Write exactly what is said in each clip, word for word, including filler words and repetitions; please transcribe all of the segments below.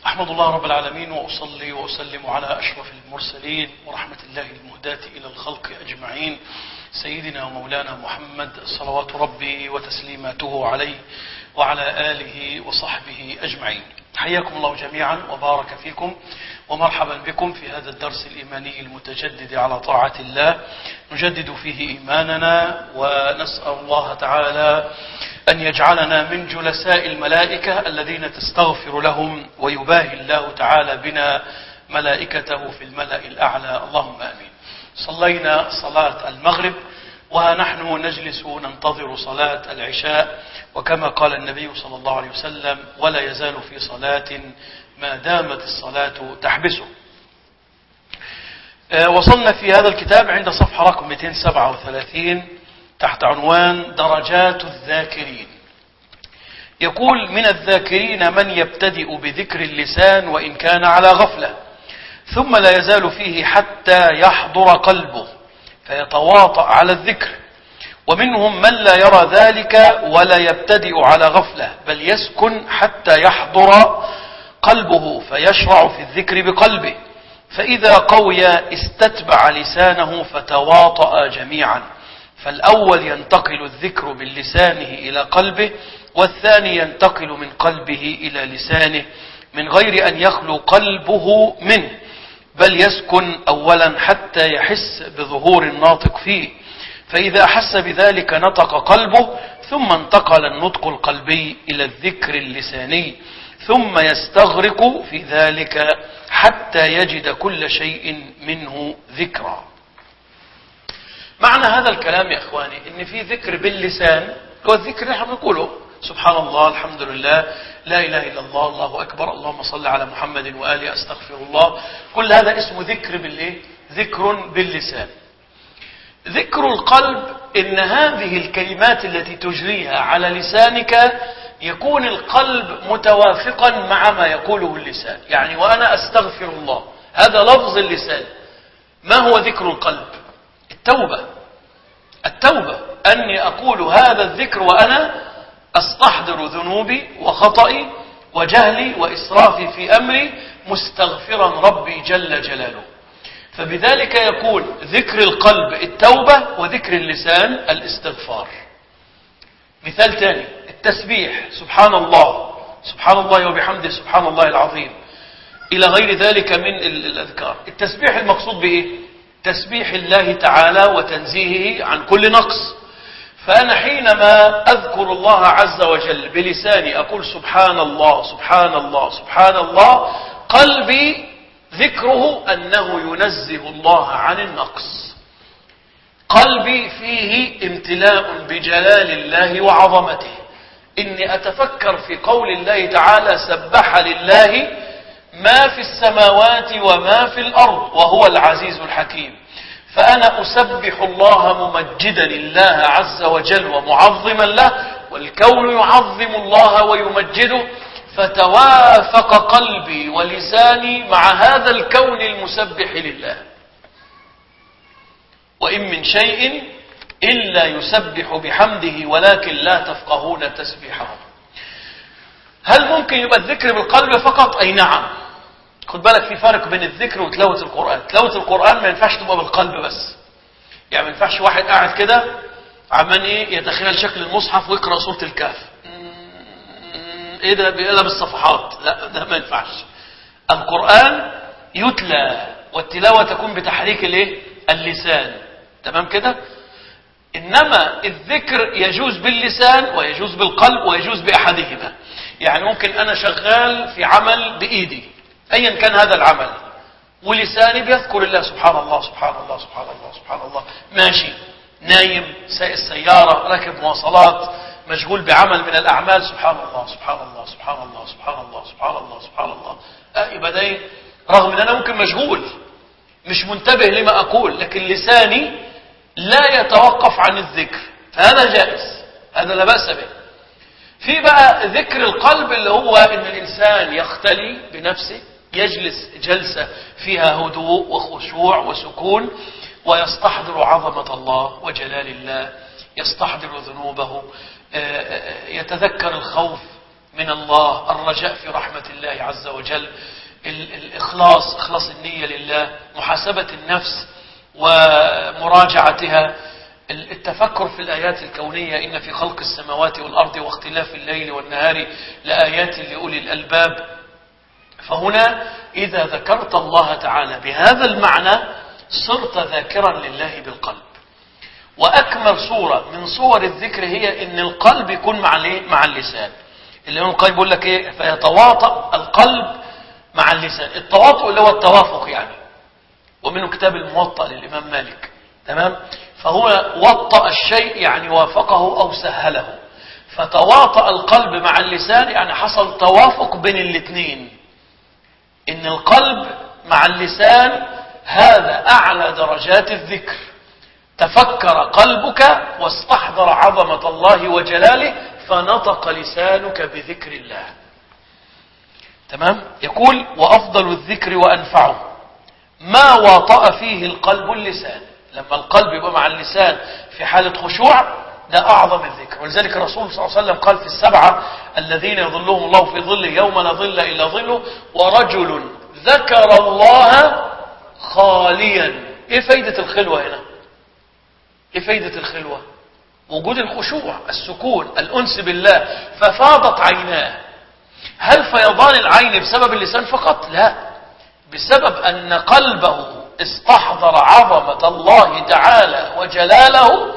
أحمد الله رب العالمين وأصلي وأسلم على أشرف المرسلين ورحمة الله المهداة إلى الخلق أجمعين سيدنا ومولانا محمد صلوات ربي وتسليماته عليه وعلى آله وصحبه أجمعين. حياكم الله جميعا وبارك فيكم ومرحبا بكم في هذا الدرس الإيماني المتجدد على طاعة الله، نجدد فيه إيماننا ونسأل الله تعالى أن يجعلنا من جلساء الملائكة الذين تستغفر لهم ويباهي الله تعالى بنا ملائكته في الملأ الأعلى، اللهم آمين. صلينا صلاة المغرب ونحن نجلس ننتظر صلاة العشاء، وكما قال النبي صلى الله عليه وسلم: ولا يزال في صلاة ما دامت الصلاة تحبسه. وصلنا في هذا الكتاب عند صفحة رقم مئتين وسبعة وثلاثين تحت عنوان درجات الذاكرين. يقول: من الذاكرين من يبتدئ بذكر اللسان وإن كان على غفلة، ثم لا يزال فيه حتى يحضر قلبه فيتواطأ على الذكر، ومنهم من لا يرى ذلك ولا يبتدئ على غفلة، بل يسكن حتى يحضر قلبه فيشرع في الذكر بقلبه، فإذا قوي استتبع لسانه فتواطأ جميعا. فالأول ينتقل الذكر باللسانه إلى قلبه، والثاني ينتقل من قلبه إلى لسانه من غير أن يخلو قلبه منه، بل يسكن أولا حتى يحس بظهور الناطق فيه، فإذا أحس بذلك نطق قلبه، ثم انتقل النطق القلبي إلى الذكر اللساني، ثم يستغرق في ذلك حتى يجد كل شيء منه ذكرا. معنى هذا الكلام يا إخواني إن في ذكر باللسان، هو الذكر اللي احنا بنقوله: سبحان الله، الحمد لله، لا إله إلا الله، الله أكبر، اللهم صل على محمد وآله، أستغفر الله. كل هذا اسمه ذكر بالإيه؟ ذكر باللسان. ذكر القلب إن هذه الكلمات التي تجريها على لسانك يكون القلب متوافقا مع ما يقوله اللسان. يعني وأنا أستغفر الله، هذا لفظ اللسان. ما هو ذكر القلب؟ التوبة. التوبة أني أقول هذا الذكر وأنا أستحضر ذنوبي وخطئي وجهلي وإسرافي في أمري مستغفرا ربي جل جلاله. فبذلك يكون ذكر القلب التوبة وذكر اللسان الاستغفار. مثال ثاني: التسبيح، سبحان الله، سبحان الله وبحمده، سبحان الله العظيم، إلى غير ذلك من الأذكار. التسبيح المقصود بإيه؟ تسبيح الله تعالى وتنزيهه عن كل نقص. فأنا حينما أذكر الله عز وجل بلساني أقول سبحان الله سبحان الله سبحان الله، قلبي ذكره أنه ينزه الله عن النقص، قلبي فيه امتلاء بجلال الله وعظمته، إني أتفكر في قول الله تعالى: سبح لله ما في السماوات وما في الأرض وهو العزيز الحكيم. فأنا أسبح الله ممجدا الله عز وجل ومعظما له، والكون يعظم الله ويمجده، فتوافق قلبي ولساني مع هذا الكون المسبح لله. وإن من شيء إلا يسبح بحمده ولكن لا تفقهون تسبيحه. هل ممكن يبقى الذكر بالقلب فقط؟ أي نعم. خد بالك، في فرق بين الذكر وتلاوة القرآن. تلاوة القرآن ما ينفعش تبقى بالقلب بس. يعني ما ينفعش واحد قاعد كده عمال ايه يتخيل شكل المصحف ويقرأ سورة الكهف، ايه ده بيقلب الصفحات، لا ده ما ينفعش. القرآن يتلى والتلاوة تكون بتحريك الايه؟ اللسان، تمام كده. انما الذكر يجوز باللسان ويجوز بالقلب ويجوز بأحدهما. يعني ممكن انا شغال في عمل بإيدي ايا كان هذا العمل، ولساني بيذكر الله، سبحان الله سبحان الله سبحان الله سبحان الله، ماشي، نايم، سائق السيارة، راكب مواصلات، مشغول بعمل من الأعمال، سبحان الله سبحان الله سبحان الله سبحان الله سبحان الله سبحان الله. آه يبقى ده رغم ان انا ممكن مشغول مش منتبه لما اقول، لكن لساني لا يتوقف عن الذكر، فهذا جائز، هذا لا بأس به. في بقى ذكر القلب اللي هو ان الانسان يختلي بنفسه، يجلس جلسة فيها هدوء وخشوع وسكون، ويستحضر عظمة الله وجلال الله، يستحضر ذنوبه، يتذكر الخوف من الله، الرجاء في رحمة الله عز وجل، الإخلاص، إخلاص النية لله، محاسبة النفس ومراجعتها، التفكر في الآيات الكونية، إن في خلق السماوات والأرض واختلاف الليل والنهار لآيات لأولي الألباب. فهنا إذا ذكرت الله تعالى بهذا المعنى صرت ذاكرا لله بالقلب. وأكمل صورة من صور الذكر هي إن القلب يكون مع مع اللسان. اللي هو القلب يقول لك إيه؟ فيتواطأ القلب مع اللسان. التواطؤ اللي هو التوافق يعني، ومنه كتاب الموطأ للإمام مالك. تمام؟ فهو وطأ الشيء يعني وافقه أو سهله. فتواطأ القلب مع اللسان يعني حصل توافق بين الاثنين، إن القلب مع اللسان هذا أعلى درجات الذكر. تفكر قلبك واستحضر عظمة الله وجلاله فنطق لسانك بذكر الله. تمام؟ يقول وأفضل الذكر وأنفعه ما واطأ فيه القلب اللسان. لما القلب يبقى مع اللسان في حالة خشوع ده أعظم الذكر. ولذلك الرسول صلى الله عليه وسلم قال في السبعة الذين يظلهم الله في ظله يوم لا ظل إلا ظله ورجل ذكر الله خاليا. إيه فايدة الخلوة هنا؟ إيه فايدة الخلوة؟ وجود الخشوع، السكون، الأنس بالله. ففاضت عيناه. هل فيضان العين بسبب اللسان فقط؟ لا، بسبب أن قلبه استحضر عظمة الله تعالى وجلاله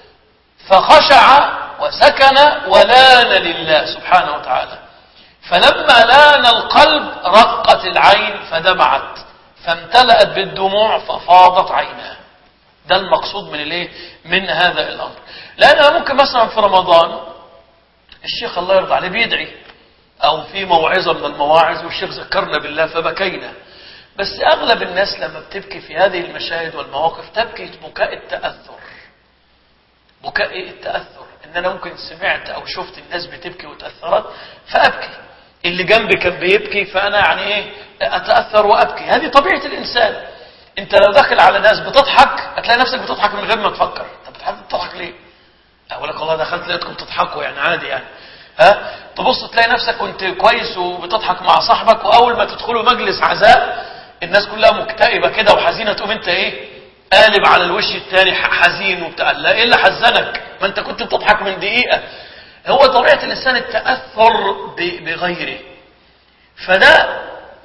فخشع وسكن ولان لله سبحانه وتعالى. فلما لان القلب رقت العين فدمعت فامتلأت بالدموع ففاضت عيناه. ده المقصود من الايه؟ من هذا الامر. لانها ممكن مثلا في رمضان الشيخ الله يرضى عليه بيدعي، او في موعظه من المواعظ والشيخ ذكرنا بالله فبكينا. بس اغلب الناس لما بتبكي في هذه المشاهد والمواقف تبكي بكاء التاثر. بكاء التاثر ان انا ممكن سمعت او شفت الناس بتبكي وتاثرت فابكي، اللي جنبي كان بيبكي فانا يعني ايه اتاثر وابكي. هذه طبيعه الانسان. انت لو داخل على ناس بتضحك هتلاقي نفسك بتضحك من غير ما تفكر. طب بتضحك ليه؟ اقول لك والله دخلت لقيتكم تضحكوا يعني عادي يعني. ها تبص تلاقي نفسك كنت كويس وبتضحك مع صاحبك، واول ما تدخلوا مجلس عزاء الناس كلها مكتئبه كده وحزينه، تقوم انت ايه قالب على الوش الثاني حزين وبتاع. لا، ايه اللي حزنك؟ ما انت كنت بتضحك من دقيقه. هو طبيعه الانسان التاثر بغيره. فده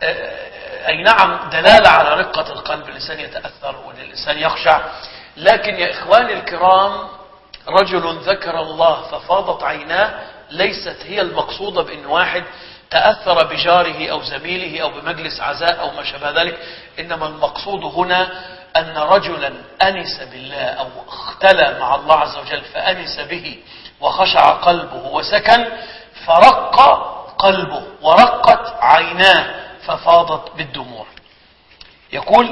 اي نعم دلاله على رقه القلب، الانسان يتاثر والانسان يخشع. لكن يا اخواني الكرام رجل ذكر الله ففاضت عيناه ليست هي المقصودة بأن واحد تأثر بجاره أو زميله أو بمجلس عزاء أو ما شابه ذلك. إنما المقصود هنا أن رجلا أنس بالله أو اختلى مع الله عز وجل فأنس به وخشع قلبه وسكن فرق قلبه ورقت عيناه ففاضت بالدموع. يقول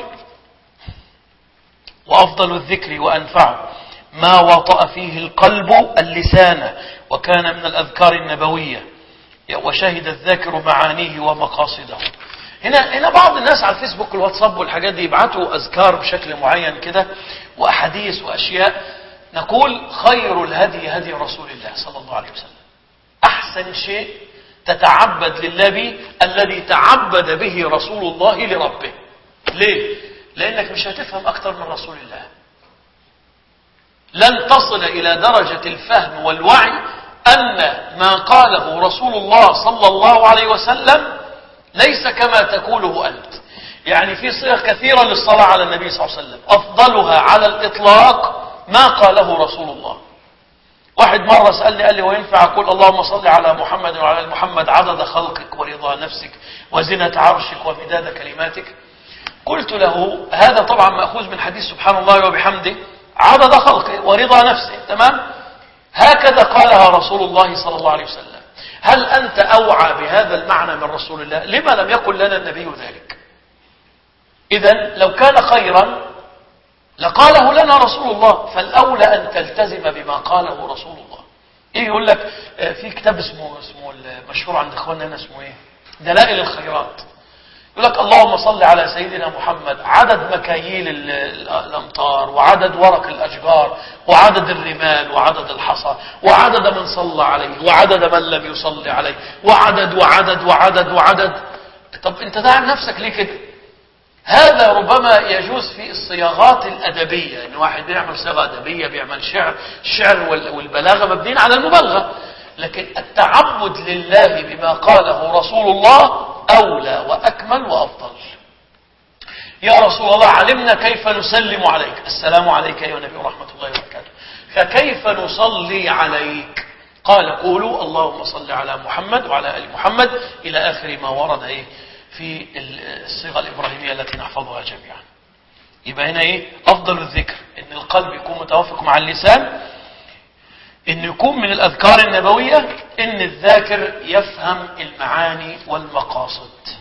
وأفضل الذكر وأنفعه ما وطأ فيه القلب اللسان وكان من الأذكار النبوية وشهد الذاكر معانيه ومقاصده. هنا هنا بعض الناس على الفيسبوك والواتساب والحاجات دي يبعتوا أذكار بشكل معين كده وأحاديث وأشياء. نقول خير الهدي هدي رسول الله صلى الله عليه وسلم. أحسن شيء تتعبد لله به الذي تعبد به رسول الله لربه. ليه؟ لأنك مش هتفهم أكثر من رسول الله. لن تصل إلى درجة الفهم والوعي أن ما قاله رسول الله صلى الله عليه وسلم ليس كما تقوله أنت. يعني في صيغ كثيرة للصلاة على النبي صلى الله عليه وسلم، أفضلها على الإطلاق ما قاله رسول الله. واحد مرة سألني قال لي وينفع أقول اللهم صل على محمد وعلى آل محمد عدد خلقك ورضا نفسك وزنة عرشك ومداد كلماتك؟ قلت له هذا طبعا مأخوذ من حديث سبحان الله وبحمده عدد خلقه ورضا نفسه. تمام؟ هكذا قالها رسول الله صلى الله عليه وسلم. هل أنت أوعى بهذا المعنى من رسول الله؟ لما لم يقل لنا النبي ذلك؟ إذن لو كان خيرا لقاله لنا رسول الله. فالأولى أن تلتزم بما قاله رسول الله. إيه يقول لك في كتاب اسمه اسمه المشهور عند إخواننا هنا اسمه إيه؟ دلائل الخيرات. يقول لك اللهم صل على سيدنا محمد، عدد مكاييل الأمطار وعدد ورق الأشجار وعدد الرمال وعدد الحصى وعدد من صلى عليه وعدد من لم يصلي عليه وعدد وعدد وعدد وعدد. طب انت داعم نفسك ليه كده؟ هذا ربما يجوز في الصياغات الأدبية، ان واحد بيعمل صياغة أدبية بيعمل شعر، الشعر والبلاغة مبنيين على المبالغة، لكن التعبد لله بما قاله رسول الله أولى وأكمل وأفضل. يا رسول الله علمنا كيف نسلم عليك، السلام عليك أيها النبي ورحمة الله وبركاته، فكيف نصلي عليك؟ قال قولوا اللهم صل على محمد وعلى آل محمد إلى آخر ما ورد إيه في الصيغة الإبراهيمية التي نحفظها جميعا. يبقى هنا إيه أفضل الذكر؟ إن القلب يكون متوافق مع اللسان، إن يكون من الأذكار النبوية إن الذاكر يفهم المعاني والمقاصد.